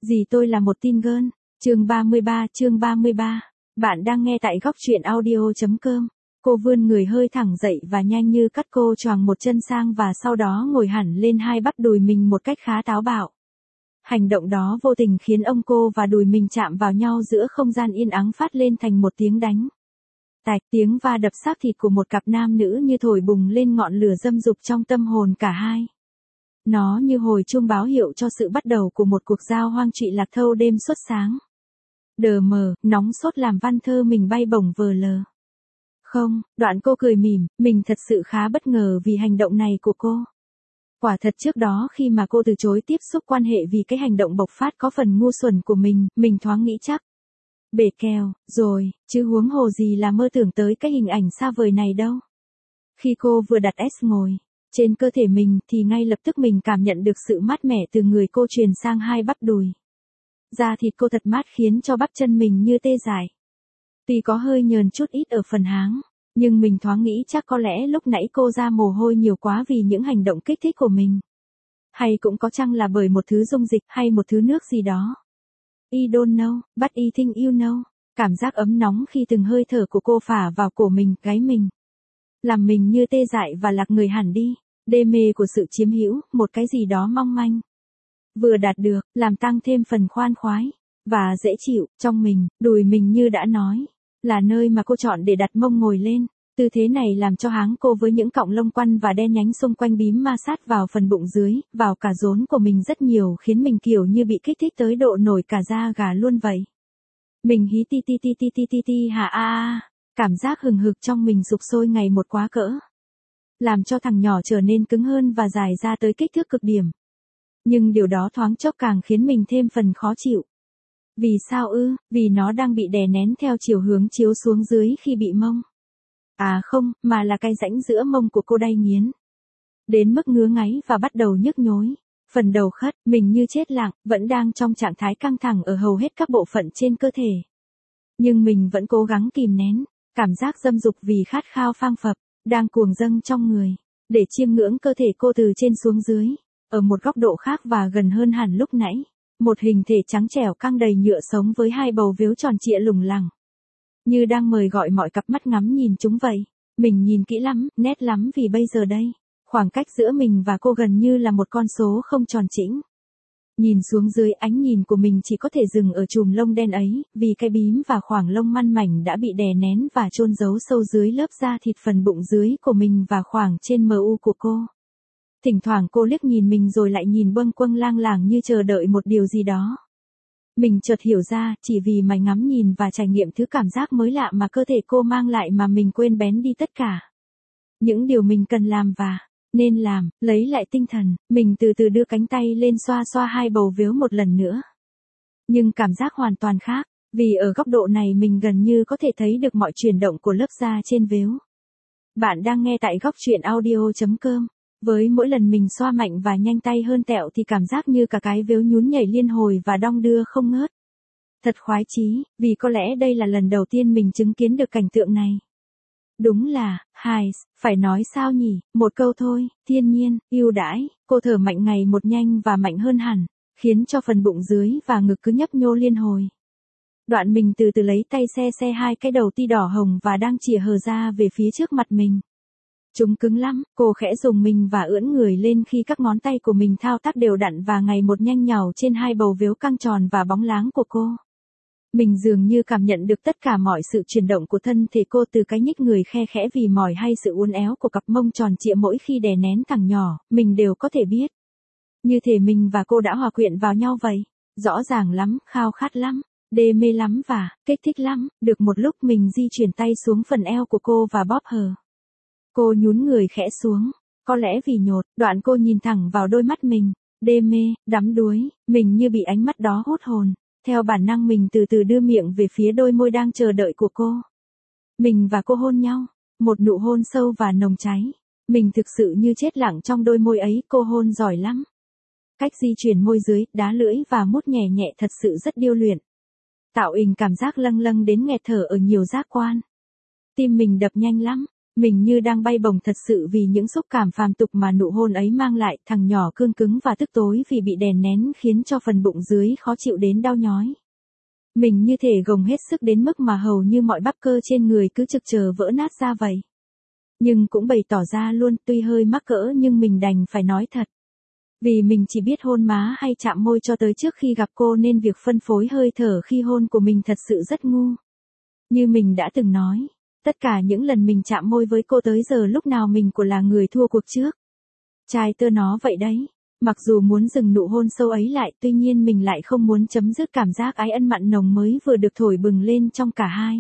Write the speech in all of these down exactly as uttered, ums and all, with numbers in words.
Gì tôi là một teen girl. Chương ba mươi ba, chương ba mươi ba. Bạn đang nghe tại góc truyện audio.com. Cô vươn người hơi thẳng dậy và nhanh như cắt cô choàng một chân sang và sau đó ngồi hẳn lên hai bắp đùi mình một cách khá táo bạo. Hành động đó vô tình khiến ông cô và đùi mình chạm vào nhau giữa không gian yên ắng phát lên thành một tiếng đánh. Tạch, tiếng va đập xác thịt của một cặp nam nữ như thổi bùng lên ngọn lửa dâm dục trong tâm hồn cả hai. Nó như hồi chuông báo hiệu cho sự bắt đầu của một cuộc giao hoang trụy lạc thâu đêm suốt sáng. Đờ mờ, nóng sốt làm văn thơ mình bay bổng vờ lờ. Không, đoạn cô cười mỉm, mình thật sự khá bất ngờ vì hành động này của cô. Quả thật trước đó khi mà cô từ chối tiếp xúc quan hệ vì cái hành động bộc phát có phần ngu xuẩn của mình, mình thoáng nghĩ chắc. Bể kèo, rồi, chứ huống hồ gì là mơ tưởng tới cái hình ảnh xa vời này đâu. Khi cô vừa đặt S ngồi trên cơ thể mình thì ngay lập tức mình cảm nhận được sự mát mẻ từ người cô truyền sang hai bắp đùi. Da thịt cô thật mát khiến cho bắp chân mình như tê dại. Tuy có hơi nhờn chút ít ở phần háng, nhưng mình thoáng nghĩ chắc có lẽ lúc nãy cô ra mồ hôi nhiều quá vì những hành động kích thích của mình. Hay cũng có chăng là bởi một thứ dung dịch hay một thứ nước gì đó. I don't know, but I think you know. Cảm giác ấm nóng khi từng hơi thở của cô phả vào cổ mình, gáy mình. Làm mình như tê dại và lạc người hẳn đi. Đê mê của sự chiếm hữu, một cái gì đó mong manh. Vừa đạt được, làm tăng thêm phần khoan khoái. Và dễ chịu, trong mình, đùi mình như đã nói. Là nơi mà cô chọn để đặt mông ngồi lên. Tư thế này làm cho háng cô với những cọng lông quăn và đen nhánh xung quanh bím ma sát vào phần bụng dưới, vào cả rốn của mình rất nhiều khiến mình kiểu như bị kích thích tới độ nổi cả da gà luôn vậy. Mình hí ti ti ti ti ti ti ti hà a a. Cảm giác hừng hực trong mình sục sôi ngày một quá cỡ. Làm cho thằng nhỏ trở nên cứng hơn và dài ra tới kích thước cực điểm. Nhưng điều đó thoáng chốc càng khiến mình thêm phần khó chịu. Vì sao ư? Vì nó đang bị đè nén theo chiều hướng chiếu xuống dưới khi bị mông. À không, mà là cái rãnh giữa mông của cô đay nghiến. Đến mức ngứa ngáy và bắt đầu nhức nhối. Phần đầu khất, mình như chết lặng, vẫn đang trong trạng thái căng thẳng ở hầu hết các bộ phận trên cơ thể. Nhưng mình vẫn cố gắng kìm nén. Cảm giác dâm dục vì khát khao phang phập, đang cuồng dâng trong người. Để chiêm ngưỡng cơ thể cô từ trên xuống dưới. Ở một góc độ khác và gần hơn hẳn lúc nãy. Một hình thể trắng trẻo căng đầy nhựa sống với hai bầu vếu tròn trịa lủng lẳng. Như đang mời gọi mọi cặp mắt ngắm nhìn chúng vậy. Mình nhìn kỹ lắm, nét lắm vì bây giờ đây. Khoảng cách giữa mình và cô gần như là một con số không tròn chỉnh. Nhìn xuống dưới ánh nhìn của mình chỉ có thể dừng ở chùm lông đen ấy, vì cái bím và khoảng lông măn mảnh đã bị đè nén và chôn giấu sâu dưới lớp da thịt phần bụng dưới của mình và khoảng trên mờ u của cô. Thỉnh thoảng cô liếc nhìn mình rồi lại nhìn bâng quâng lang làng như chờ đợi một điều gì đó. Mình chợt hiểu ra, chỉ vì mày ngắm nhìn và trải nghiệm thứ cảm giác mới lạ mà cơ thể cô mang lại mà mình quên bén đi tất cả. Những điều mình cần làm và nên làm, lấy lại tinh thần, mình từ từ đưa cánh tay lên xoa xoa hai bầu vếu một lần nữa. Nhưng cảm giác hoàn toàn khác, vì ở góc độ này mình gần như có thể thấy được mọi chuyển động của lớp da trên vếu. Bạn đang nghe tại góc truyện audio.com. Với mỗi lần mình xoa mạnh và nhanh tay hơn tẹo thì cảm giác như cả cái vếu nhún nhảy liên hồi và đong đưa không ngớt. Thật khoái chí, vì có lẽ đây là lần đầu tiên mình chứng kiến được cảnh tượng này. Đúng là, hài, phải nói sao nhỉ, một câu thôi, thiên nhiên, ưu đãi, cô thở mạnh ngày một nhanh và mạnh hơn hẳn, khiến cho phần bụng dưới và ngực cứ nhấp nhô liên hồi. Đoạn mình từ từ lấy tay xe xe hai cái đầu ti đỏ hồng và đang chìa hờ ra về phía trước mặt mình. Chúng cứng lắm, cô khẽ dùng mình và ưỡn người lên khi các ngón tay của mình thao tác đều đặn và ngày một nhanh nhảu trên hai bầu vếu căng tròn và bóng láng của cô. Mình dường như cảm nhận được tất cả mọi sự chuyển động của thân thể cô từ cái nhích người khe khẽ vì mỏi hay sự uốn éo của cặp mông tròn trịa mỗi khi đè nén thằng nhỏ, mình đều có thể biết. Như thể mình và cô đã hòa quyện vào nhau vậy. Rõ ràng lắm, khao khát lắm, đê mê lắm và kích thích lắm. Được một lúc mình di chuyển tay xuống phần eo của cô và bóp hờ. Cô nhún người khẽ xuống, có lẽ vì nhột, đoạn cô nhìn thẳng vào đôi mắt mình, đê mê, đắm đuối, mình như bị ánh mắt đó hút hồn. Theo bản năng mình từ từ đưa miệng về phía đôi môi đang chờ đợi của cô. Mình và cô hôn nhau, một nụ hôn sâu và nồng cháy. Mình thực sự như chết lặng trong đôi môi ấy, cô hôn giỏi lắm. Cách di chuyển môi dưới, đá lưỡi và mút nhẹ nhẹ thật sự rất điêu luyện. Tạo hình cảm giác lâng lâng đến nghẹt thở ở nhiều giác quan. Tim mình đập nhanh lắm. Mình như đang bay bổng thật sự vì những xúc cảm phàm tục mà nụ hôn ấy mang lại, thằng nhỏ cương cứng và tức tối vì bị đè nén khiến cho phần bụng dưới khó chịu đến đau nhói. Mình như thể gồng hết sức đến mức mà hầu như mọi bắp cơ trên người cứ trực chờ vỡ nát ra vậy. Nhưng cũng bày tỏ ra luôn, tuy hơi mắc cỡ nhưng mình đành phải nói thật. Vì mình chỉ biết hôn má hay chạm môi cho tới trước khi gặp cô nên việc phân phối hơi thở khi hôn của mình thật sự rất ngu. Như mình đã từng nói, tất cả những lần mình chạm môi với cô tới giờ lúc nào mình cũng là người thua cuộc trước. Trai tơ nó vậy đấy. Mặc dù muốn dừng nụ hôn sâu ấy lại, tuy nhiên mình lại không muốn chấm dứt cảm giác ái ân mặn nồng mới vừa được thổi bừng lên trong cả hai.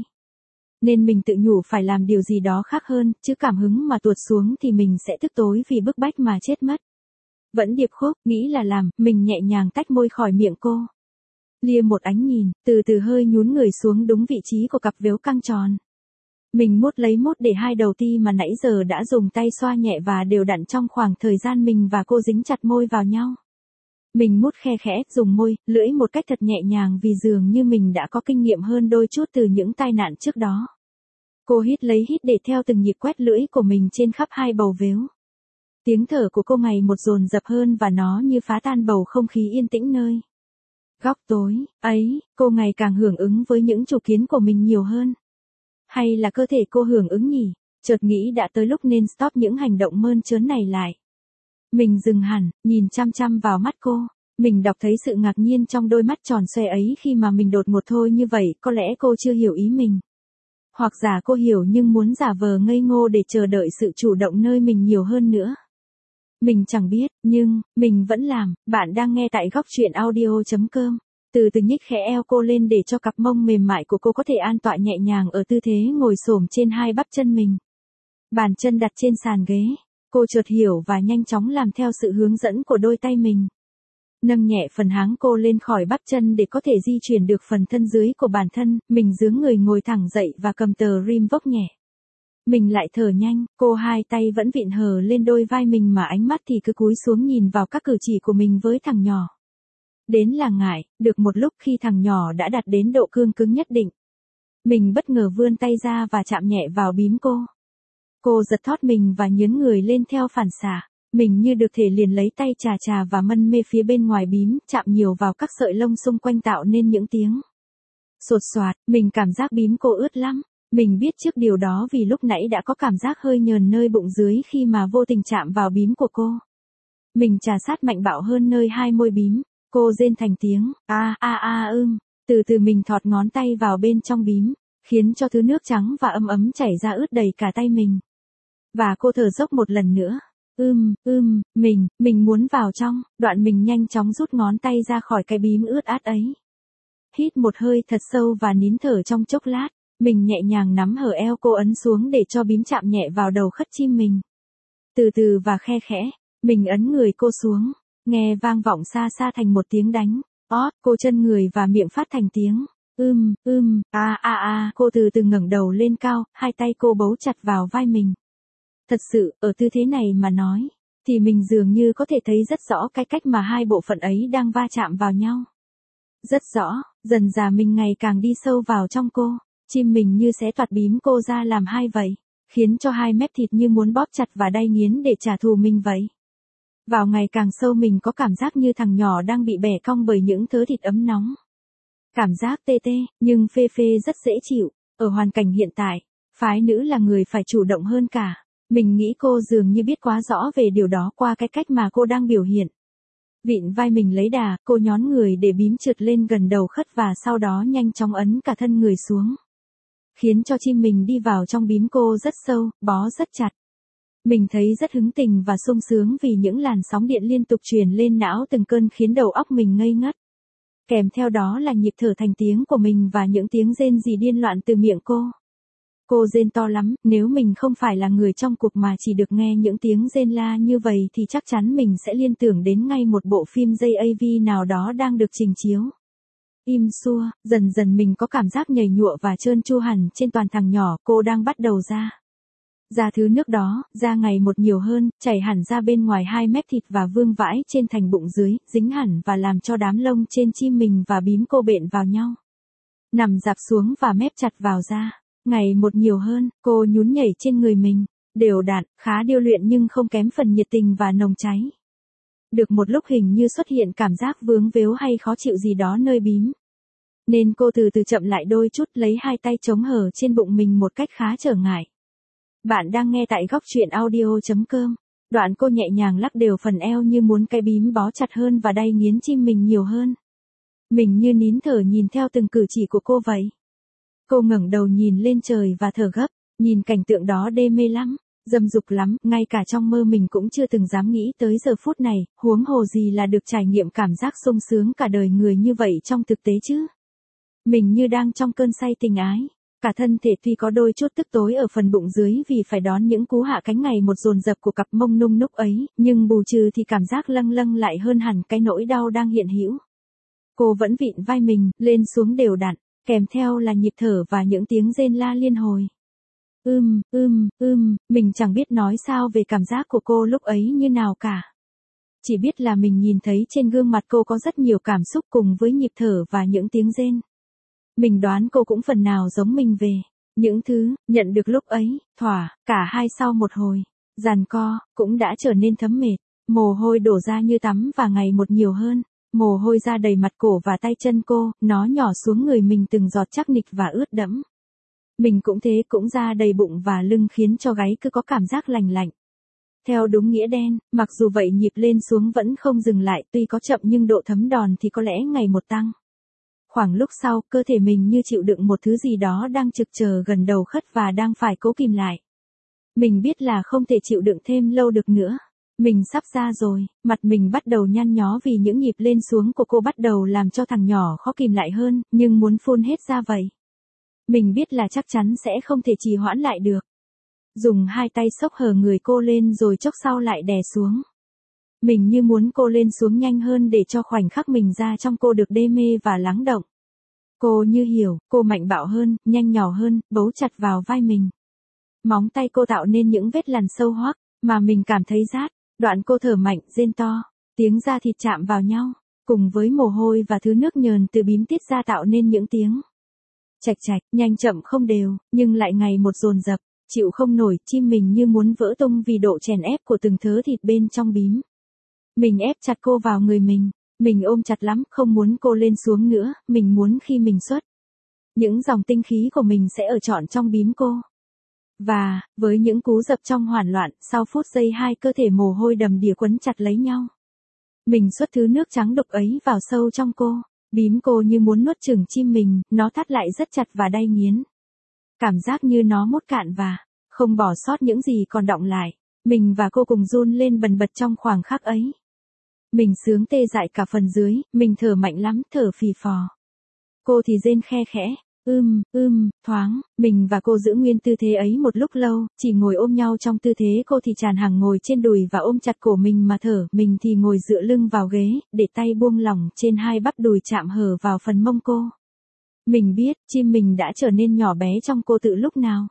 Nên mình tự nhủ phải làm điều gì đó khác hơn, chứ cảm hứng mà tuột xuống thì mình sẽ tức tối vì bức bách mà chết mất. Vẫn điệp khúc, nghĩ là làm, mình nhẹ nhàng tách môi khỏi miệng cô. Lia một ánh nhìn, từ từ hơi nhún người xuống đúng vị trí của cặp véo căng tròn. Mình mốt lấy mốt để hai đầu ti mà nãy giờ đã dùng tay xoa nhẹ và đều đặn trong khoảng thời gian mình và cô dính chặt môi vào nhau. Mình mút khe khẽ, dùng môi, lưỡi một cách thật nhẹ nhàng vì dường như mình đã có kinh nghiệm hơn đôi chút từ những tai nạn trước đó. Cô hít lấy hít để theo từng nhịp quét lưỡi của mình trên khắp hai bầu véo. Tiếng thở của cô ngày một dồn dập hơn và nó như phá tan bầu không khí yên tĩnh nơi góc tối ấy, cô ngày càng hưởng ứng với những chủ kiến của mình nhiều hơn. Hay là cơ thể cô hưởng ứng nhỉ? Chợt nghĩ đã tới lúc nên stop những hành động mơn trớn này lại. Mình dừng hẳn, nhìn chăm chăm vào mắt cô. Mình đọc thấy sự ngạc nhiên trong đôi mắt tròn xoe ấy khi mà mình đột ngột thôi như vậy, có lẽ cô chưa hiểu ý mình. Hoặc giả cô hiểu nhưng muốn giả vờ ngây ngô để chờ đợi sự chủ động nơi mình nhiều hơn nữa. Mình chẳng biết, nhưng, mình vẫn làm. Bạn đang nghe tại góc truyện audio chấm com. Từ từ nhích khẽ eo cô lên để cho cặp mông mềm mại của cô có thể an tọa nhẹ nhàng ở tư thế ngồi xổm trên hai bắp chân mình. Bàn chân đặt trên sàn ghế. Cô chợt hiểu và nhanh chóng làm theo sự hướng dẫn của đôi tay mình. Nâng nhẹ phần háng cô lên khỏi bắp chân để có thể di chuyển được phần thân dưới của bản thân, mình giương người ngồi thẳng dậy và cầm tờ rim vốc nhẹ. Mình lại thở nhanh, cô hai tay vẫn vịn hờ lên đôi vai mình mà ánh mắt thì cứ cúi xuống nhìn vào các cử chỉ của mình với thằng nhỏ. Đến là ngại, được một lúc khi thằng nhỏ đã đạt đến độ cương cứng nhất định. Mình bất ngờ vươn tay ra và chạm nhẹ vào bím cô. Cô giật thót mình và nhướng người lên theo phản xạ. Mình như được thể liền lấy tay chà chà và mân mê phía bên ngoài bím, chạm nhiều vào các sợi lông xung quanh tạo nên những tiếng sột soạt. Mình cảm giác bím cô ướt lắm. Mình biết trước điều đó vì lúc nãy đã có cảm giác hơi nhờn nơi bụng dưới khi mà vô tình chạm vào bím của cô. Mình chà sát mạnh bạo hơn nơi hai môi bím. Cô rên thành tiếng, a a a ưm, từ từ mình thọt ngón tay vào bên trong bím, khiến cho thứ nước trắng và ấm ấm chảy ra ướt đầy cả tay mình. Và cô thở dốc một lần nữa, ưm, ưm, mình, mình muốn vào trong, đoạn mình nhanh chóng rút ngón tay ra khỏi cái bím ướt át ấy. Hít một hơi thật sâu và nín thở trong chốc lát, mình nhẹ nhàng nắm hở eo cô ấn xuống để cho bím chạm nhẹ vào đầu khất chim mình. Từ từ và khe khẽ, mình ấn người cô xuống. Nghe vang vọng xa xa thành một tiếng đánh, ót, cô chân người và miệng phát thành tiếng, ưm, ưm, a a a, cô từ từ ngẩng đầu lên cao, hai tay cô bấu chặt vào vai mình. Thật sự, ở tư thế này mà nói, thì mình dường như có thể thấy rất rõ cái cách mà hai bộ phận ấy đang va chạm vào nhau. Rất rõ, dần dà mình ngày càng đi sâu vào trong cô, chim mình như xé toạc bím cô ra làm hai vậy, khiến cho hai mép thịt như muốn bóp chặt và đay nghiến để trả thù mình vậy. Vào ngày càng sâu mình có cảm giác như thằng nhỏ đang bị bẻ cong bởi những thớ thịt ấm nóng. Cảm giác tê tê, nhưng phê phê rất dễ chịu. Ở hoàn cảnh hiện tại, phái nữ là người phải chủ động hơn cả. Mình nghĩ cô dường như biết quá rõ về điều đó qua cái cách mà cô đang biểu hiện. Vịn vai mình lấy đà, cô nhón người để bím trượt lên gần đầu khất và sau đó nhanh chóng ấn cả thân người xuống. Khiến cho chim mình đi vào trong bím cô rất sâu, bó rất chặt. Mình thấy rất hứng tình và sung sướng vì những làn sóng điện liên tục truyền lên não từng cơn khiến đầu óc mình ngây ngất. Kèm theo đó là nhịp thở thành tiếng của mình và những tiếng rên rỉ điên loạn từ miệng cô. Cô rên to lắm, nếu mình không phải là người trong cuộc mà chỉ được nghe những tiếng rên la như vậy thì chắc chắn mình sẽ liên tưởng đến ngay một bộ phim gi a vê nào đó đang được trình chiếu. Im xua, dần dần mình có cảm giác nhầy nhụa và trơn tru hẳn trên toàn thằng nhỏ cô đang bắt đầu ra. Ra thứ nước đó, ra ngày một nhiều hơn, chảy hẳn ra bên ngoài hai mép thịt và vương vãi trên thành bụng dưới, dính hẳn và làm cho đám lông trên chim mình và bím cô bện vào nhau. Nằm dạp xuống và mép chặt vào da. Ngày một nhiều hơn, cô nhún nhảy trên người mình. đều đặn, khá điêu luyện nhưng không kém phần nhiệt tình và nồng cháy. Được một lúc hình như xuất hiện cảm giác vướng víu hay khó chịu gì đó nơi bím. Nên cô từ từ chậm lại đôi chút, lấy hai tay chống hở trên bụng mình một cách khá trở ngại. Bạn đang nghe tại góc truyện audio.com. Đoạn cô nhẹ nhàng lắc đều phần eo như muốn cái bím bó chặt hơn và đay nghiến chim mình nhiều hơn. Mình như nín thở nhìn theo từng cử chỉ của cô vậy. Cô ngẩng đầu nhìn lên trời và thở gấp, nhìn cảnh tượng đó đê mê lắm, dâm dục lắm, ngay cả trong mơ mình cũng chưa từng dám nghĩ tới giờ phút này, huống hồ gì là được trải nghiệm cảm giác sung sướng cả đời người như vậy trong thực tế chứ. Mình như đang trong cơn say tình ái, cả thân thể tuy có đôi chút tức tối ở phần bụng dưới vì phải đón những cú hạ cánh ngày một dồn dập của cặp mông nung núc ấy, nhưng bù trừ thì cảm giác lâng lâng lại hơn hẳn cái nỗi đau đang hiện hữu. Cô vẫn vịn vai mình, lên xuống đều đặn, kèm theo là nhịp thở và những tiếng rên la liên hồi. Ưm, ưm, ưm, mình chẳng biết nói sao về cảm giác của cô lúc ấy như nào cả. Chỉ biết là mình nhìn thấy trên gương mặt cô có rất nhiều cảm xúc cùng với nhịp thở và những tiếng rên. Mình đoán cô cũng phần nào giống mình về những thứ nhận được lúc ấy, thỏa, cả hai sau một hồi giằng co, cũng đã trở nên thấm mệt, mồ hôi đổ ra như tắm và ngày một nhiều hơn. Mồ hôi ra đầy mặt cổ và tay chân cô, nó nhỏ xuống người mình từng giọt chắc nịch và ướt đẫm. Mình cũng thế, cũng ra đầy bụng và lưng khiến cho gáy cứ có cảm giác lành lạnh. Theo đúng nghĩa đen, mặc dù vậy nhịp lên xuống vẫn không dừng lại, tuy có chậm nhưng độ thấm đòn thì có lẽ ngày một tăng. Khoảng lúc sau, cơ thể mình như chịu đựng một thứ gì đó đang trực chờ gần đầu khất và đang phải cố kìm lại. Mình biết là không thể chịu đựng thêm lâu được nữa. Mình sắp ra rồi, mặt mình bắt đầu nhăn nhó vì những nhịp lên xuống của cô bắt đầu làm cho thằng nhỏ khó kìm lại hơn, nhưng muốn phun hết ra vậy. Mình biết là chắc chắn sẽ không thể trì hoãn lại được. Dùng hai tay xốc hở người cô lên rồi chốc sau lại đè xuống. Mình như muốn cô lên xuống nhanh hơn để cho khoảnh khắc mình ra trong cô được đê mê và lắng động. Cô như hiểu, cô mạnh bạo hơn, nhanh nhỏ hơn, bấu chặt vào vai mình. Móng tay cô tạo nên những vết lằn sâu hoắc, mà mình cảm thấy rát. Đoạn cô thở mạnh, rên to, tiếng da thịt chạm vào nhau, cùng với mồ hôi và thứ nước nhờn từ bím tiết ra tạo nên những tiếng chạch chạch, nhanh chậm không đều, nhưng lại ngày một dồn dập, chịu không nổi, chim mình như muốn vỡ tung vì độ chèn ép của từng thớ thịt bên trong bím. Mình ép chặt cô vào người mình, mình ôm chặt lắm, không muốn cô lên xuống nữa, mình muốn khi mình xuất, những dòng tinh khí của mình sẽ ở trọn trong bím cô. Và, với những cú dập trong hoảng loạn, sau phút giây hai cơ thể mồ hôi đầm đìa quấn chặt lấy nhau. Mình xuất thứ nước trắng đục ấy vào sâu trong cô, bím cô như muốn nuốt chửng chim mình, nó thắt lại rất chặt và đay nghiến. Cảm giác như nó mốt cạn và không bỏ sót những gì còn đọng lại. Mình và cô cùng run lên bần bật trong khoảng khắc ấy. Mình sướng tê dại cả phần dưới, mình thở mạnh lắm, thở phì phò. Cô thì rên khe khẽ. Ưm, ưm, thoáng, mình và cô giữ nguyên tư thế ấy một lúc lâu, chỉ ngồi ôm nhau trong tư thế cô thì tràn hàng ngồi trên đùi và ôm chặt cổ mình mà thở, mình thì ngồi dựa lưng vào ghế, để tay buông lỏng trên hai bắp đùi chạm hở vào phần mông cô. Mình biết, chim mình đã trở nên nhỏ bé trong cô từ lúc nào.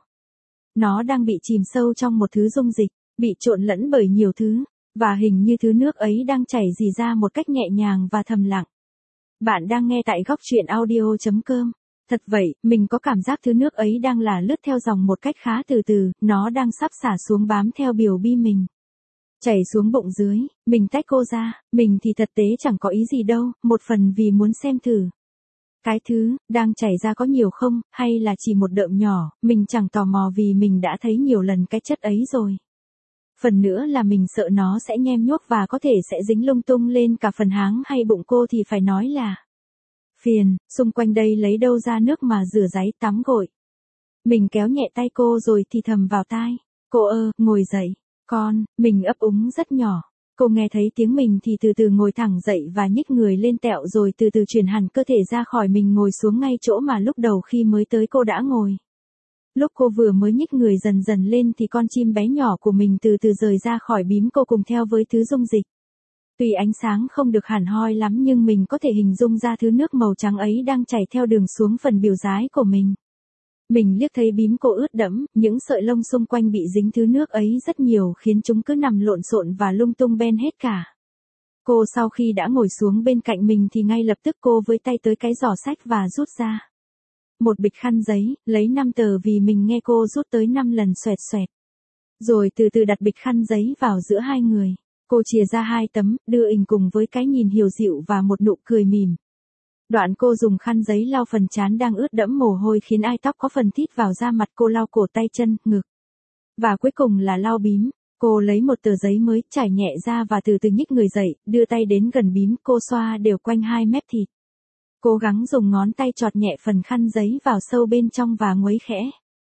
Nó đang bị chìm sâu trong một thứ dung dịch, bị trộn lẫn bởi nhiều thứ, và hình như thứ nước ấy đang chảy rỉ ra một cách nhẹ nhàng và thầm lặng. Bạn đang nghe tại góc truyện audio.com. Thật vậy, mình có cảm giác thứ nước ấy đang là lướt theo dòng một cách khá từ từ, nó đang sắp xả xuống bám theo biểu bi mình. Chảy xuống bụng dưới, mình tách cô ra, mình thì thật tế chẳng có ý gì đâu, một phần vì muốn xem thử. Cái thứ, đang chảy ra có nhiều không, hay là chỉ một đợm nhỏ, mình chẳng tò mò vì mình đã thấy nhiều lần cái chất ấy rồi. Phần nữa là mình sợ nó sẽ nhem nhuốc và có thể sẽ dính lung tung lên cả phần háng hay bụng cô thì phải nói là phiền, xung quanh đây lấy đâu ra nước mà rửa ráy tắm gội. Mình kéo nhẹ tay cô rồi thì thầm vào tai. Cô ơ, ngồi dậy. Con, mình ấp úng rất nhỏ. Cô nghe thấy tiếng mình thì từ từ ngồi thẳng dậy và nhích người lên tẹo rồi từ từ chuyển hẳn cơ thể ra khỏi mình ngồi xuống ngay chỗ mà lúc đầu khi mới tới cô đã ngồi. Lúc cô vừa mới nhích người dần dần lên thì con chim bé nhỏ của mình từ từ rời ra khỏi bím cô cùng theo với thứ dung dịch. Tuy ánh sáng không được hẳn hoi lắm nhưng mình có thể hình dung ra thứ nước màu trắng ấy đang chảy theo đường xuống phần biểu dái của mình. Mình liếc thấy bím cô ướt đẫm, những sợi lông xung quanh bị dính thứ nước ấy rất nhiều khiến chúng cứ nằm lộn xộn và lung tung ben hết cả. Cô sau khi đã ngồi xuống bên cạnh mình thì ngay lập tức cô với tay tới cái giỏ sách và rút ra một bịch khăn giấy, lấy năm tờ vì mình nghe cô rút tới năm lần xoẹt xoẹt. Rồi từ từ đặt bịch khăn giấy vào giữa hai người. Cô chìa ra hai tấm, đưa hình cùng với cái nhìn hiền dịu và một nụ cười mỉm. Đoạn cô dùng khăn giấy lau phần trán đang ướt đẫm mồ hôi khiến ai tóc có phần thít vào da mặt cô, lau cổ tay chân, ngực. Và cuối cùng là lau bím. Cô lấy một tờ giấy mới, trải nhẹ ra và từ từ nhích người dậy, đưa tay đến gần bím, cô xoa đều quanh hai mép thịt. Cố gắng dùng ngón tay chọt nhẹ phần khăn giấy vào sâu bên trong và nguấy khẽ.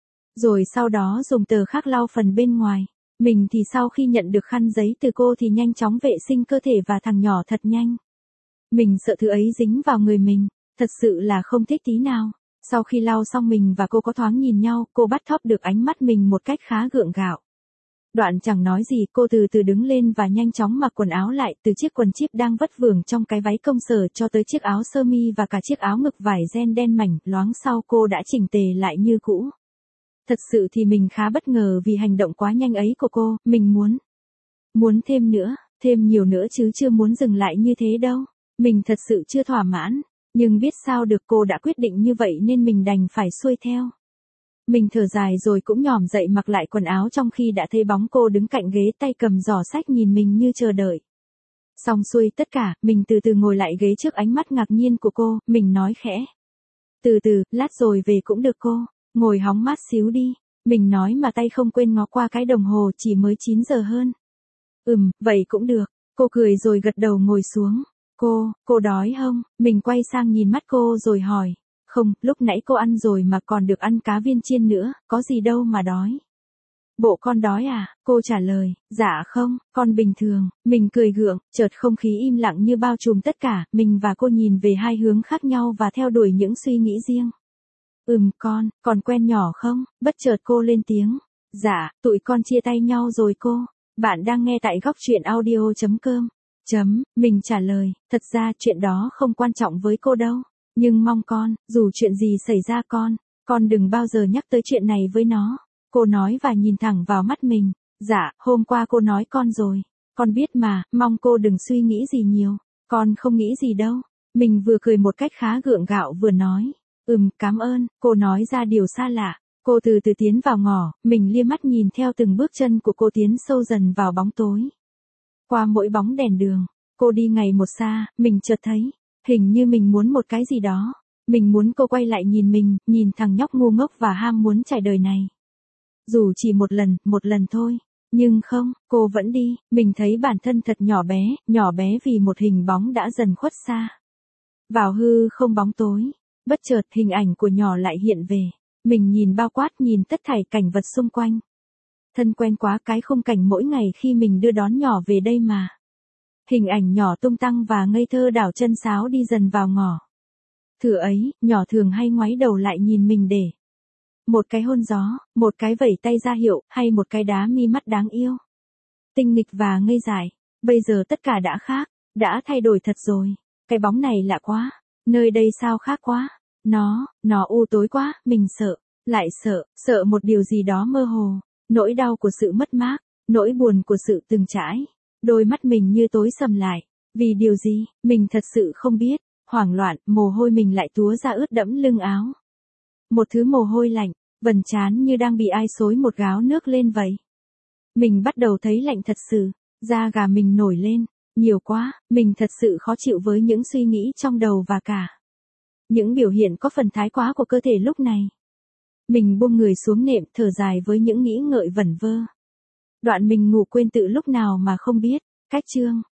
Rồi sau đó dùng tờ khác lau phần bên ngoài. Mình thì sau khi nhận được khăn giấy từ cô thì nhanh chóng vệ sinh cơ thể và thằng nhỏ thật nhanh. Mình sợ thứ ấy dính vào người mình, thật sự là không thích tí nào. Sau khi lau xong mình và cô có thoáng nhìn nhau, cô bắt thóp được ánh mắt mình một cách khá gượng gạo. Đoạn chẳng nói gì, cô từ từ đứng lên và nhanh chóng mặc quần áo lại, từ chiếc quần chíp đang vất vưởng trong cái váy công sở cho tới chiếc áo sơ mi và cả chiếc áo ngực vải ren đen mảnh, loáng sau cô đã chỉnh tề lại như cũ. Thật sự thì mình khá bất ngờ vì hành động quá nhanh ấy của cô, mình muốn. Muốn thêm nữa, thêm nhiều nữa chứ chưa muốn dừng lại như thế đâu. Mình thật sự chưa thỏa mãn, nhưng biết sao được, cô đã quyết định như vậy nên mình đành phải xuôi theo. Mình thở dài rồi cũng nhòm dậy mặc lại quần áo trong khi đã thấy bóng cô đứng cạnh ghế, tay cầm giỏ sách nhìn mình như chờ đợi. Xong xuôi tất cả, mình từ từ ngồi lại ghế trước ánh mắt ngạc nhiên của cô, mình nói khẽ. Từ từ, lát rồi về cũng được cô, ngồi hóng mát xíu đi. Mình nói mà tay không quên ngó qua cái đồng hồ, chỉ mới chín giờ hơn. Ừm, vậy cũng được. Cô cười rồi gật đầu ngồi xuống. Cô, cô đói không? Mình quay sang nhìn mắt cô rồi hỏi. Không, lúc nãy cô ăn rồi mà còn được ăn cá viên chiên nữa, có gì đâu mà đói. Bộ con đói à? Cô trả lời, dạ không, con bình thường. Mình cười gượng, chợt không khí im lặng như bao trùm tất cả, mình và cô nhìn về hai hướng khác nhau và theo đuổi những suy nghĩ riêng. Ừm, con, còn quen nhỏ không? Bất chợt cô lên tiếng. Dạ, tụi con chia tay nhau rồi cô. Bạn đang nghe tại góc truyện audio chấm com. Chấm, mình trả lời, thật ra chuyện đó không quan trọng với cô đâu. Nhưng mong con, dù chuyện gì xảy ra con, con đừng bao giờ nhắc tới chuyện này với nó. Cô nói và nhìn thẳng vào mắt mình. Dạ, hôm qua cô nói con rồi. Con biết mà, mong cô đừng suy nghĩ gì nhiều. Con không nghĩ gì đâu. Mình vừa cười một cách khá gượng gạo vừa nói. Ừm, cảm ơn, cô nói ra điều xa lạ. Cô từ từ tiến vào ngõ, mình lia mắt nhìn theo từng bước chân của cô tiến sâu dần vào bóng tối. Qua mỗi bóng đèn đường, cô đi ngày một xa, mình chợt thấy, hình như mình muốn một cái gì đó. Mình muốn cô quay lại nhìn mình, nhìn thằng nhóc ngu ngốc và ham muốn trải đời này. Dù chỉ một lần, một lần thôi. Nhưng không, cô vẫn đi, mình thấy bản thân thật nhỏ bé, nhỏ bé vì một hình bóng đã dần khuất xa. Vào hư không bóng tối, bất chợt hình ảnh của nhỏ lại hiện về. Mình nhìn bao quát, nhìn tất thảy cảnh vật xung quanh. Thân quen quá cái khung cảnh mỗi ngày khi mình đưa đón nhỏ về đây mà. Hình ảnh nhỏ tung tăng và ngây thơ đảo chân sáo đi dần vào ngõ. Thử ấy, nhỏ thường hay ngoáy đầu lại nhìn mình để một cái hôn gió, một cái vẩy tay ra hiệu, hay một cái đá mi mắt đáng yêu. Tinh nghịch và ngây dại, bây giờ tất cả đã khác, đã thay đổi thật rồi. Cái bóng này lạ quá, nơi đây sao khác quá. Nó, nó u tối quá, mình sợ, lại sợ, sợ một điều gì đó mơ hồ. Nỗi đau của sự mất mát, nỗi buồn của sự từng trải. Đôi mắt mình như tối sầm lại. Vì điều gì, mình thật sự không biết. Hoảng loạn, mồ hôi mình lại túa ra ướt đẫm lưng áo. Một thứ mồ hôi lạnh, vần trán như đang bị ai xối một gáo nước lên vậy. Mình bắt đầu thấy lạnh thật sự, da gà mình nổi lên, nhiều quá, mình thật sự khó chịu với những suy nghĩ trong đầu và cả những biểu hiện có phần thái quá của cơ thể lúc này. Mình buông người xuống nệm, thở dài với những nghĩ ngợi vẩn vơ. Đoạn mình ngủ quên tự lúc nào mà không biết. Cách chương